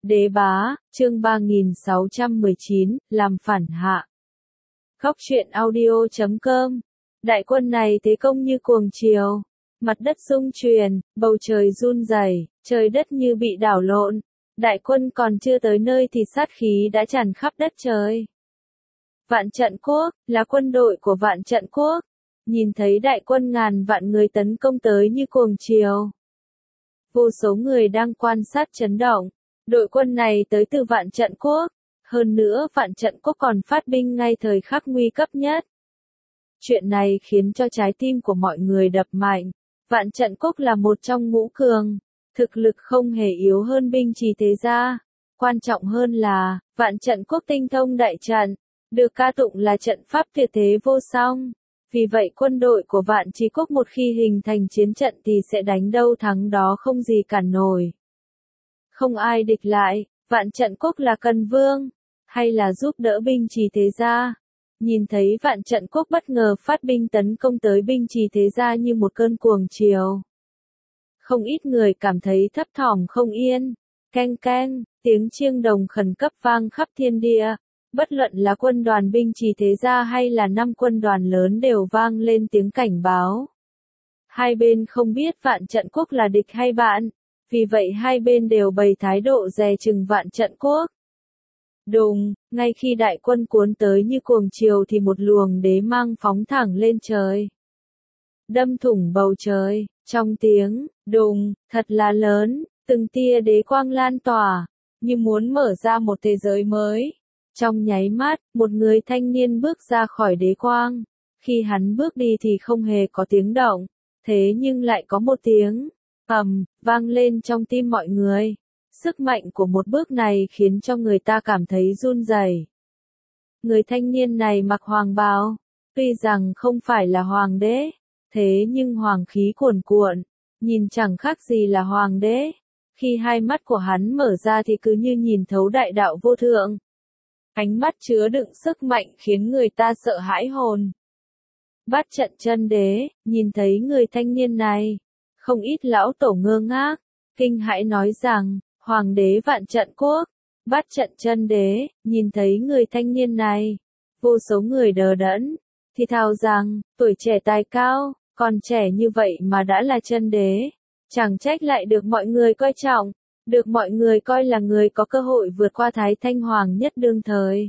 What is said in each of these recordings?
Đế bá, chương 3619, làm phản hạ. Góc truyện audio.com. Đại quân này thế công như cuồng triều, mặt đất rung chuyển, bầu trời run rẩy, trời đất như bị đảo lộn. Đại quân còn chưa tới nơi thì sát khí đã tràn khắp đất trời. Vạn Trận Quốc, là quân đội của Vạn Trận Quốc. Nhìn thấy đại quân ngàn vạn người tấn công tới như cuồng triều. Vô số người đang quan sát chấn động. Đội quân này tới từ Vạn Trận Quốc. Hơn nữa Vạn Trận Quốc còn phát binh ngay thời khắc nguy cấp nhất. Chuyện này khiến cho trái tim của mọi người đập mạnh. Vạn Trận Quốc là một trong ngũ cường. Thực lực không hề yếu hơn binh Trì Thế Gia. Quan trọng hơn là, Vạn Trận Quốc tinh thông đại trận. Được ca tụng là trận pháp tuyệt thế vô song. Vì vậy quân đội của Vạn Trì Quốc một khi hình thành chiến trận thì sẽ đánh đâu thắng đó không gì cản nổi. Không ai địch lại, Vạn Trận Quốc là cần vương, hay là giúp đỡ binh Trì Thế Gia. Nhìn thấy Vạn Trận Quốc bất ngờ phát binh tấn công tới binh Trì Thế Gia như một cơn cuồng triều. Không ít người cảm thấy thấp thỏm không yên. Keng keng, tiếng chiêng đồng khẩn cấp vang khắp thiên địa. Bất luận là quân đoàn binh Trì Thế Gia hay là 5 quân đoàn lớn đều vang lên tiếng cảnh báo. Hai bên không biết Vạn Trận Quốc là địch hay bạn, vì vậy hai bên đều bày thái độ dè chừng Vạn Trận Quốc. Đùng, ngay khi đại quân cuốn tới như cuồng triều thì một luồng đế mang phóng thẳng lên trời. Đâm thủng bầu trời, trong tiếng đùng thật là lớn, từng tia đế quang lan tỏa, như muốn mở ra một thế giới mới. Trong nháy mắt, một người thanh niên bước ra khỏi đế quang. Khi hắn bước đi thì không hề có tiếng động, thế nhưng lại có một tiếng ầm vang lên trong tim mọi người. Sức mạnh của một bước này khiến cho người ta cảm thấy run rẩy. Người thanh niên này mặc hoàng bào, tuy rằng không phải là hoàng đế, thế nhưng hoàng khí cuồn cuộn, nhìn chẳng khác gì là hoàng đế. Khi hai mắt của hắn mở ra thì cứ như nhìn thấu đại đạo vô thượng. Ánh mắt chứa đựng sức mạnh khiến người ta sợ hãi hồn. Bát Trận Chân Đế, nhìn thấy người thanh niên này, không ít lão tổ ngơ ngác, kinh hãi nói rằng, Hoàng đế Vạn Trận Quốc, Bát Trận Chân Đế, nhìn thấy người thanh niên này, vô số người đờ đẫn, thì thào rằng, tuổi trẻ tài cao, còn trẻ như vậy mà đã là chân đế, chẳng trách lại được mọi người coi trọng. Được mọi người coi là người có cơ hội vượt qua Thái Thanh Hoàng nhất đương thời.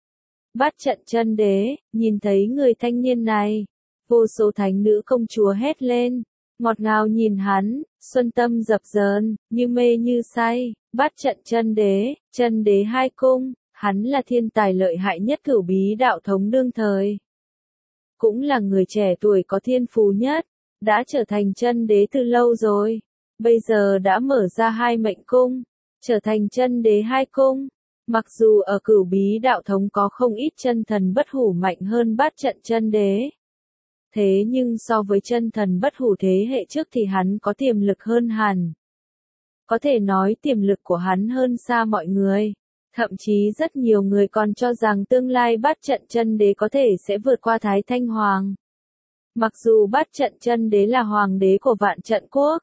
Bát Trận Chân Đế, nhìn thấy người thanh niên này, vô số thánh nữ công chúa hét lên, ngọt ngào nhìn hắn, xuân tâm dập dờn, như mê như say. Bát Trận Chân Đế hai cung, hắn là thiên tài lợi hại nhất cửu bí đạo thống đương thời. Cũng là người trẻ tuổi có thiên phú nhất, đã trở thành chân đế từ lâu rồi. Bây giờ đã mở ra hai mệnh cung, trở thành chân đế hai cung. Mặc dù ở cửu bí đạo thống có không ít chân thần bất hủ mạnh hơn Bát Trận Chân Đế. Thế nhưng so với chân thần bất hủ thế hệ trước thì hắn có tiềm lực hơn hẳn. Có thể nói tiềm lực của hắn hơn xa mọi người. Thậm chí rất nhiều người còn cho rằng tương lai Bát Trận Chân Đế có thể sẽ vượt qua Thái Thanh Hoàng. Mặc dù Bát Trận Chân Đế là hoàng đế của Vạn Trận Quốc,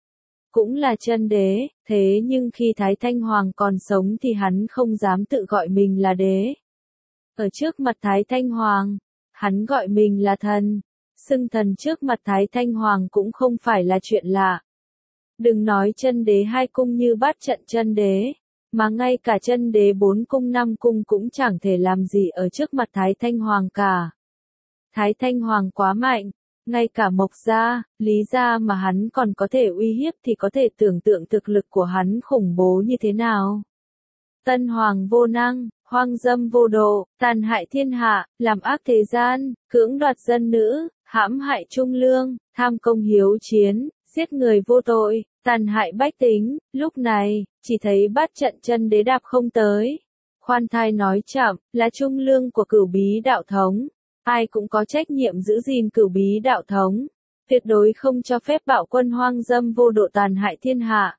cũng là chân đế, thế nhưng khi Thái Thanh Hoàng còn sống thì hắn không dám tự gọi mình là đế. Ở trước mặt Thái Thanh Hoàng, hắn gọi mình là thần. Xưng thần trước mặt Thái Thanh Hoàng cũng không phải là chuyện lạ. Đừng nói chân đế hai cung như Bát Trận Chân Đế, mà ngay cả chân đế 4 cung 5 cung cũng chẳng thể làm gì ở trước mặt Thái Thanh Hoàng cả. Thái Thanh Hoàng quá mạnh. Ngay cả Mộc Gia, Lý Gia mà hắn còn có thể uy hiếp thì có thể tưởng tượng thực lực của hắn khủng bố như thế nào. Tân Hoàng vô năng, hoang dâm vô độ, tàn hại thiên hạ, làm ác thế gian, cưỡng đoạt dân nữ, hãm hại trung lương, tham công hiếu chiến, giết người vô tội, tàn hại bách tính. Lúc này, chỉ thấy Bát Trận Chân Đế đạp không tới. Khoan thai nói chậm, là trung lương của cửu bí đạo thống. Ai cũng có trách nhiệm giữ gìn cửu bí đạo thống, tuyệt đối không cho phép bạo quân hoang dâm vô độ tàn hại thiên hạ.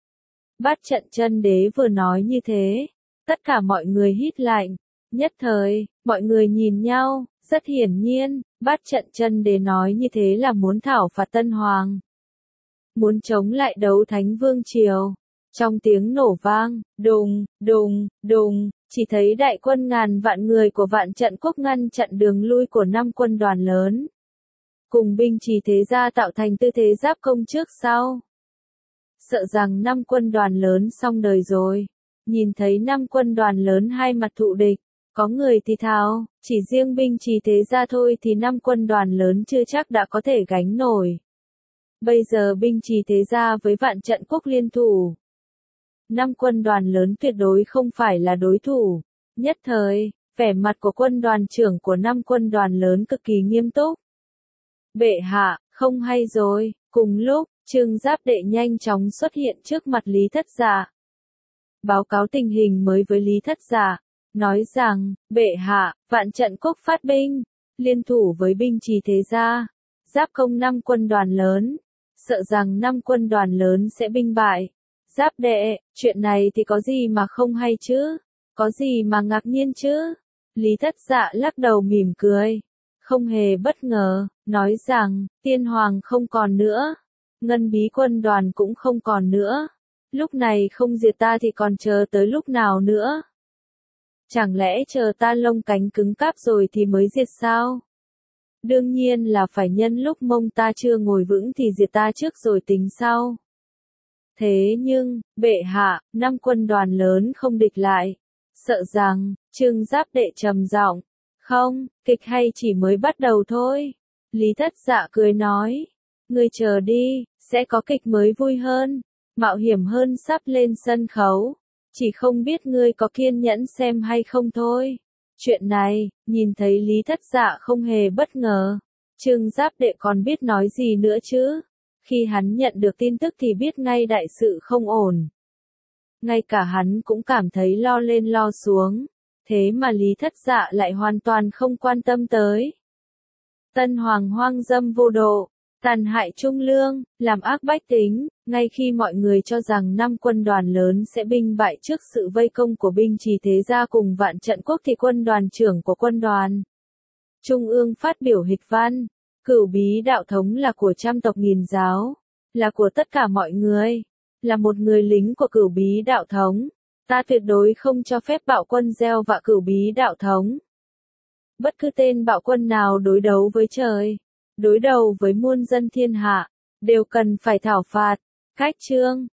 Bát Trận Chân Đế vừa nói như thế, tất cả mọi người hít lạnh, nhất thời, mọi người nhìn nhau, rất hiển nhiên, Bát Trận Chân Đế nói như thế là muốn thảo phạt Tân Hoàng. Muốn chống lại Đấu Thánh Vương Triều. Trong tiếng nổ vang, đùng, đùng, đùng, chỉ thấy đại quân ngàn vạn người của Vạn Trận Quốc ngăn chặn đường lui của 5 quân đoàn lớn. Cùng binh Trì Thế Gia tạo thành tư thế giáp công trước sau. Sợ rằng 5 quân đoàn lớn xong đời rồi. Nhìn thấy 5 quân đoàn lớn hai mặt thụ địch, có người thì thào, chỉ riêng binh Trì Thế Gia thôi thì 5 quân đoàn lớn chưa chắc đã có thể gánh nổi. Bây giờ binh Trì Thế Gia với Vạn Trận Quốc liên thủ. 5 quân đoàn lớn tuyệt đối không phải là đối thủ. Nhất thời, vẻ mặt của quân đoàn trưởng của 5 quân đoàn lớn cực kỳ nghiêm túc. Bệ hạ, không hay rồi. Cùng lúc, Trương Giáp Đệ nhanh chóng xuất hiện trước mặt Lý Thất Dạ. Báo cáo tình hình mới với Lý Thất Dạ, nói rằng, bệ hạ, Vạn Trận Quốc phát binh, liên thủ với binh Trì Thế Gia, giáp công 5 quân đoàn lớn, sợ rằng 5 quân đoàn lớn sẽ binh bại. Giáp Đệ, chuyện này thì có gì mà không hay chứ? Có gì mà ngạc nhiên chứ? Lý Thất Dạ lắc đầu mỉm cười, không hề bất ngờ, nói rằng, Tiên Hoàng không còn nữa, Ngân Bí quân đoàn cũng không còn nữa. Lúc này không diệt ta thì còn chờ tới lúc nào nữa? Chẳng lẽ chờ ta lông cánh cứng cáp rồi thì mới diệt sao? Đương nhiên là phải nhân lúc mông ta chưa ngồi vững thì diệt ta trước rồi tính sau. Thế nhưng, bệ hạ, 5 quân đoàn lớn không địch lại. Sợ rằng, Trương Giáp Đệ trầm giọng, không, kịch hay chỉ mới bắt đầu thôi. Lý Thất Dạ cười nói, ngươi chờ đi, sẽ có kịch mới vui hơn, mạo hiểm hơn sắp lên sân khấu. Chỉ không biết ngươi có kiên nhẫn xem hay không thôi. Chuyện này, nhìn thấy Lý Thất Dạ không hề bất ngờ. Trương Giáp Đệ còn biết nói gì nữa chứ? Khi hắn nhận được tin tức thì biết ngay đại sự không ổn. Ngay cả hắn cũng cảm thấy lo lên lo xuống. Thế mà Lý Thất Dạ lại hoàn toàn không quan tâm tới. Tân Hoàng hoang dâm vô độ, tàn hại trung lương, làm ác bách tính, ngay khi mọi người cho rằng 5 quân đoàn lớn sẽ binh bại trước sự vây công của binh Trì Thế Gia cùng Vạn Trận Quốc thì quân đoàn trưởng của quân đoàn Trung ương phát biểu hịch văn, Cửu Bí đạo thống là của trăm tộc nghìn giáo, là của tất cả mọi người, là một người lính của Cửu Bí đạo thống, ta tuyệt đối không cho phép bạo quân gieo vạ Cửu Bí đạo thống. Bất cứ tên bạo quân nào đối đấu với trời, đối đầu với muôn dân thiên hạ, đều cần phải thảo phạt. Cách chương